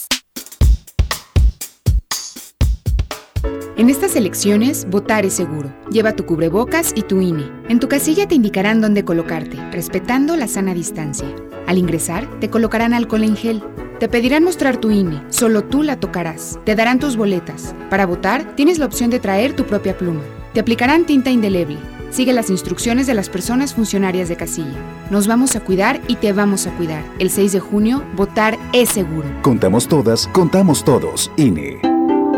En estas elecciones, votar es seguro. Lleva tu cubrebocas y tu I N E. En tu casilla te indicarán dónde colocarte, respetando la sana distancia. Al ingresar, te colocarán alcohol en gel. Te pedirán mostrar tu I N E. Solo tú la tocarás. Te darán tus boletas. Para votar, tienes la opción de traer tu propia pluma. Te aplicarán tinta indeleble. Sigue las instrucciones de las personas funcionarias de casilla. Nos vamos a cuidar y te vamos a cuidar. El seis de junio, votar es seguro. Contamos todas, contamos todos. I N E.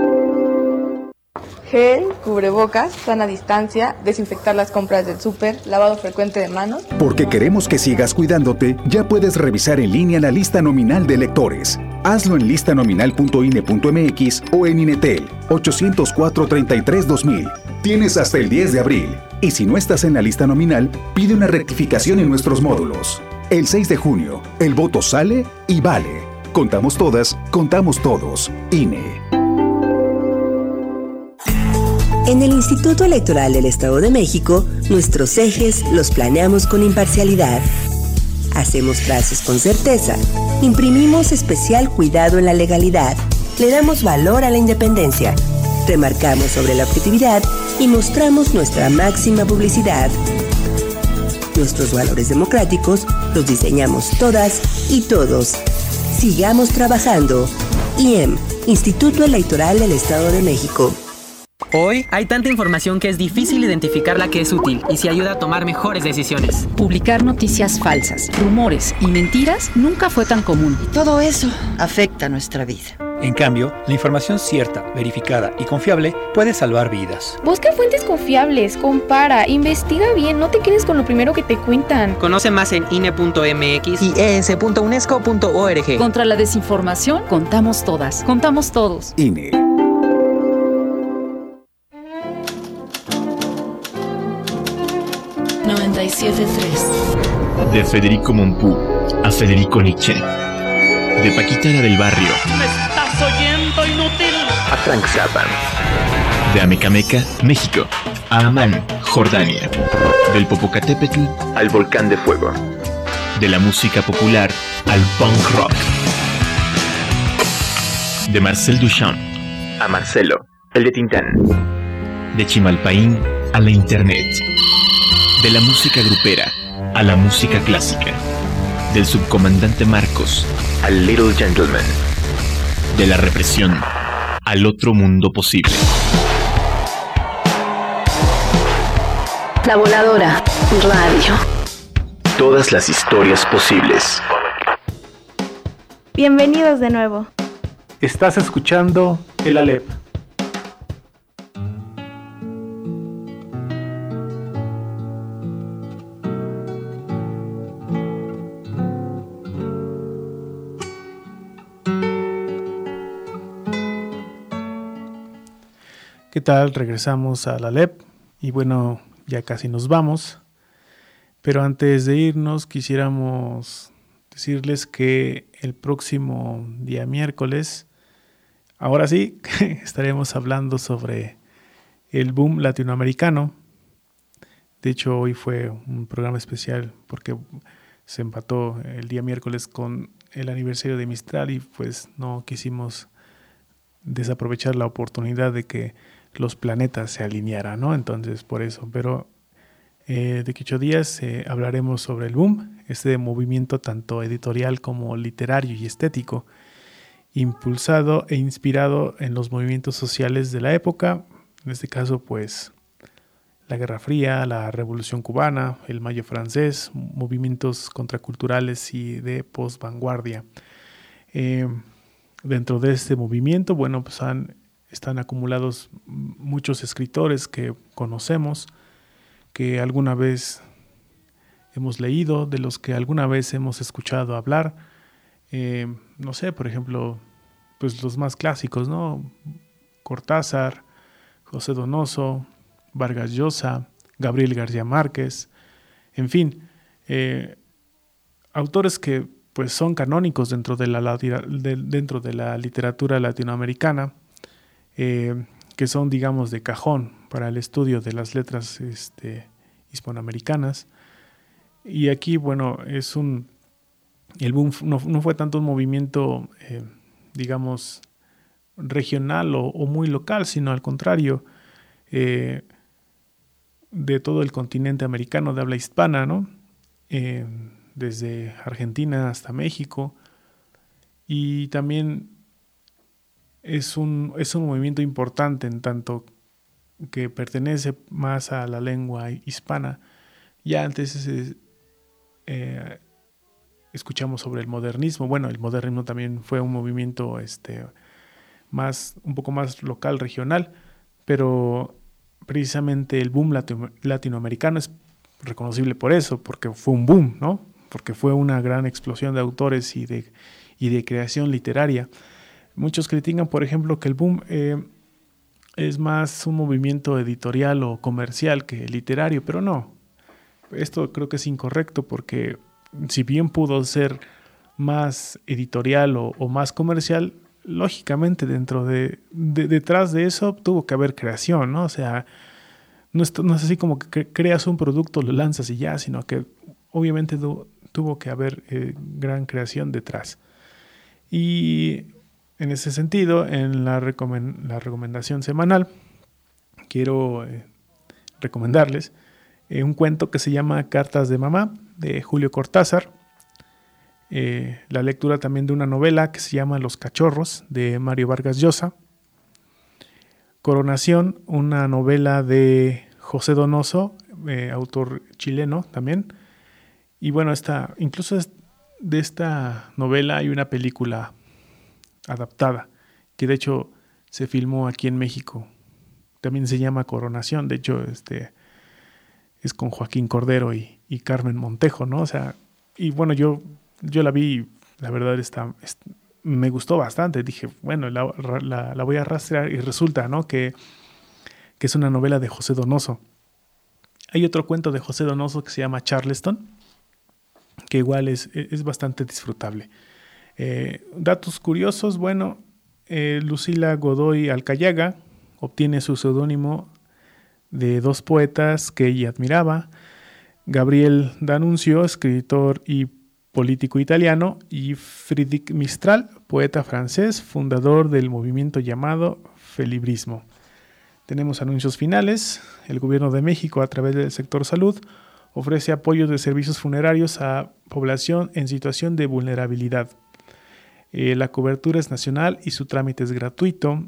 Gel, cubrebocas, sana distancia, desinfectar las compras del súper, lavado frecuente de manos. Porque queremos que sigas cuidándote, ya puedes revisar en línea la lista nominal de electores. Hazlo en listanominal punto i n e punto m x o en INETEL ochocientos cuatro treinta y tres dos mil. Tienes hasta el diez de abril. Y si no estás en la lista nominal, pide una rectificación en nuestros módulos. El seis de junio, el voto sale y vale. Contamos todas, contamos todos. I N E. En el Instituto Electoral del Estado de México, nuestros ejes los planeamos con imparcialidad. Hacemos trazos con certeza. Imprimimos especial cuidado en la legalidad. Le damos valor a la independencia. Remarcamos sobre la objetividad y mostramos nuestra máxima publicidad. Nuestros valores democráticos los diseñamos todas y todos. Sigamos trabajando. I E M, Instituto Electoral del Estado de México. Hoy hay tanta información que es difícil identificar la que es útil y se ayuda a tomar mejores decisiones. Publicar noticias falsas, rumores y mentiras nunca fue tan común. Y todo eso afecta nuestra vida. En cambio, la información cierta, verificada y confiable puede salvar vidas. Busca fuentes confiables, compara, investiga bien, no te quedes con lo primero que te cuentan. Conoce más en I N E punto M X y E S punto unesco punto org. Contra la desinformación, contamos todas, contamos todos. I N E. noventa y siete punto tres. De Federico Mompou a Federico Nietzsche. De Paquita la del Barrio. ¿Me estás oyendo, inútil? A Frank Zappa. De Amecameca, México, a Amán, Jordania. Del Popocatépetl al Volcán de Fuego. De la música popular al punk rock. De Marcel Duchamp a Marcelo, el de Tintán. De Chimalpaín a la internet. De la música grupera a la música clásica. Del subcomandante Marcos al Little Gentleman. De la represión al otro mundo posible. La Voladora Radio. Todas las historias posibles. Bienvenidos de nuevo. Estás escuchando El Alep. ¿Qué tal? Regresamos a la Alep y bueno, ya casi nos vamos. Pero antes de irnos quisiéramos decirles que el próximo día miércoles, ahora sí, estaremos hablando sobre el boom latinoamericano. De hecho, hoy fue un programa especial porque se empató el día miércoles con el aniversario de Mistral y pues no quisimos desaprovechar la oportunidad de que los planetas se alinearan, ¿no? Entonces, por eso. Pero eh, de que ocho días eh, hablaremos sobre el boom, este movimiento tanto editorial como literario y estético, impulsado e inspirado en los movimientos sociales de la época, en este caso, pues, la Guerra Fría, la Revolución Cubana, el Mayo Francés, movimientos contraculturales y de post-vanguardia. Eh, dentro de este movimiento, bueno, pues han están acumulados muchos escritores que conocemos, que alguna vez hemos leído, de los que alguna vez hemos escuchado hablar. Eh, no sé, por ejemplo, pues los más clásicos, ¿no? Cortázar, José Donoso, Vargas Llosa, Gabriel García Márquez, en fin, eh, autores que pues son canónicos dentro de la, de, dentro de la literatura latinoamericana. Eh, que son, digamos, de cajón para el estudio de las letras este, hispanoamericanas. Y aquí, bueno, es un el boom no, no fue tanto un movimiento, eh, digamos, regional o, o muy local, sino al contrario, eh, de todo el continente americano de habla hispana, ¿no? Eh, desde Argentina hasta México. Y también Es un, es un movimiento importante en tanto que pertenece más a la lengua hispana. Ya antes eh, escuchamos sobre el modernismo. Bueno, el modernismo también fue un movimiento este, más, un poco más local, regional, pero precisamente el boom latino, latinoamericano es reconocible por eso, porque fue un boom, ¿no? Porque fue una gran explosión de autores y de, y de creación literaria. Muchos critican, por ejemplo, que el boom eh, es más un movimiento editorial o comercial que literario, pero no. Esto creo que es incorrecto porque si bien pudo ser más editorial o, o más comercial, lógicamente dentro de, de detrás de eso tuvo que haber creación, ¿no? O sea, no es, no es así como que creas un producto, lo lanzas y ya, sino que obviamente tu, tuvo que haber eh, gran creación detrás. Y en ese sentido, en la, recomend- la recomendación semanal, quiero eh, recomendarles eh, un cuento que se llama Cartas de Mamá, de Julio Cortázar. Eh, la lectura también de una novela que se llama Los Cachorros, de Mario Vargas Llosa. Coronación, una novela de José Donoso, eh, autor chileno también. Y bueno, esta, incluso de esta novela hay una película adaptada, que de hecho se filmó aquí en México. También se llama Coronación, de hecho este, es con Joaquín Cordero y, y Carmen Montejo, ¿no? O sea, y bueno, yo, yo la vi, la verdad está, es, me gustó bastante. Dije, bueno, la, la, la voy a rastrear y resulta, ¿no? Que, que es una novela de José Donoso. Hay otro cuento de José Donoso que se llama Charleston, que igual es, es bastante disfrutable. Eh, datos curiosos, bueno, eh, Lucila Godoy Alcayaga obtiene su seudónimo de dos poetas que ella admiraba, Gabriel D'Annunzio, escritor y político italiano, y Friedrich Mistral, poeta francés, fundador del movimiento llamado felibrismo. Tenemos anuncios finales. El Gobierno de México, a través del sector salud, ofrece apoyos de servicios funerarios a población en situación de vulnerabilidad. Eh, la cobertura es nacional y su trámite es gratuito.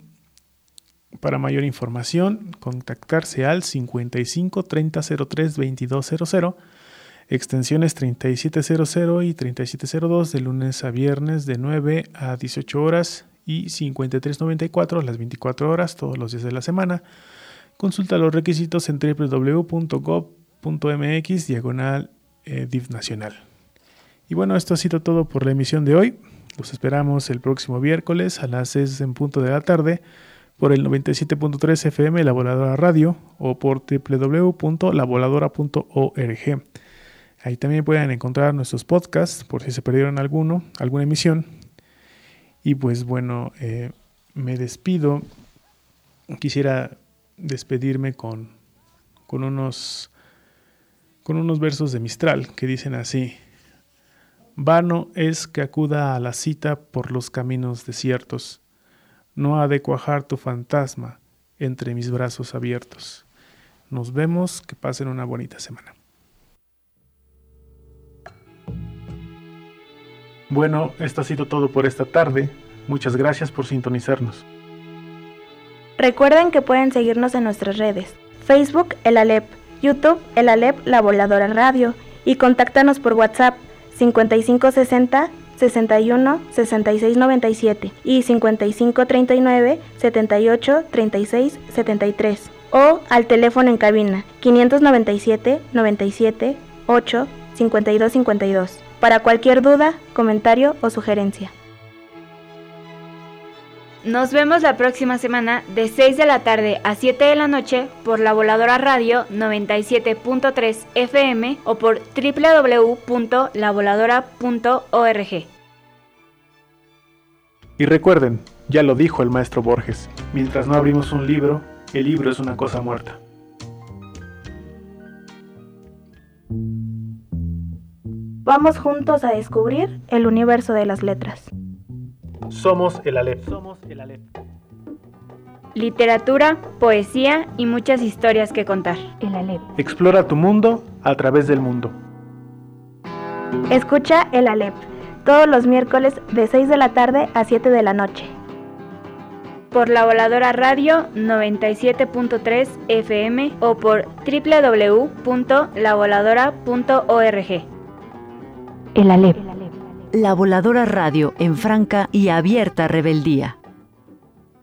Para mayor información, contactarse al cincuenta y cinco, treinta, cero tres, veintidós cero cero, extensiones treinta y siete cero cero y treinta y siete cero dos, de lunes a viernes de nueve a dieciocho horas y cincuenta y tres noventa y cuatro las veinticuatro horas, todos los días de la semana. Consulta los requisitos en doble u doble u doble u punto gob punto eme equis diagonal eh, D I F nacional. Y bueno, esto ha sido todo por la emisión de hoy. Los esperamos el próximo miércoles a las seis en punto de la tarde por el noventa y siete punto tres F M La Voladora Radio o por doble u doble u doble u punto la voladora punto org. Ahí también pueden encontrar nuestros podcasts por si se perdieron alguno, alguna emisión. Y pues bueno, eh, me despido. Quisiera despedirme con, con, unos, con unos versos de Mistral que dicen así: vano es que acuda a la cita por los caminos desiertos, no ha de cuajar tu fantasma entre mis brazos abiertos. Nos vemos, que pasen una bonita semana. Bueno, esto ha sido todo por esta tarde. Muchas gracias por sintonizarnos. Recuerden que pueden seguirnos en nuestras redes: Facebook, el Alep, YouTube, el Alep La Voladora Radio, y contáctanos por WhatsApp cincuenta y cinco sesenta, sesenta y uno, sesenta y seis noventa y siete y cincuenta y cinco treinta y nueve, setenta y ocho, treinta y seis, setenta y tres, o al teléfono en cabina quinientos noventa y siete, noventa y siete, ocho, cincuenta y dos cincuenta y dos para cualquier duda, comentario o sugerencia. Nos vemos la próxima semana de seis de la tarde a siete de la noche por La Voladora Radio noventa y siete punto tres F M o por doble u doble u doble u punto la voladora punto org. Y recuerden, ya lo dijo el maestro Borges, mientras no abrimos un libro, el libro es una cosa muerta. Vamos juntos a descubrir el universo de las letras. Somos el Alep. Somos el Alep. Literatura, poesía y muchas historias que contar. El Alep. Explora tu mundo a través del mundo. Escucha el Alep todos los miércoles de seis de la tarde a siete de la noche. Por La Voladora Radio noventa y siete punto tres F M o por doble u doble u doble u punto la voladora punto org. El Alep. La Voladora Radio en franca y abierta rebeldía.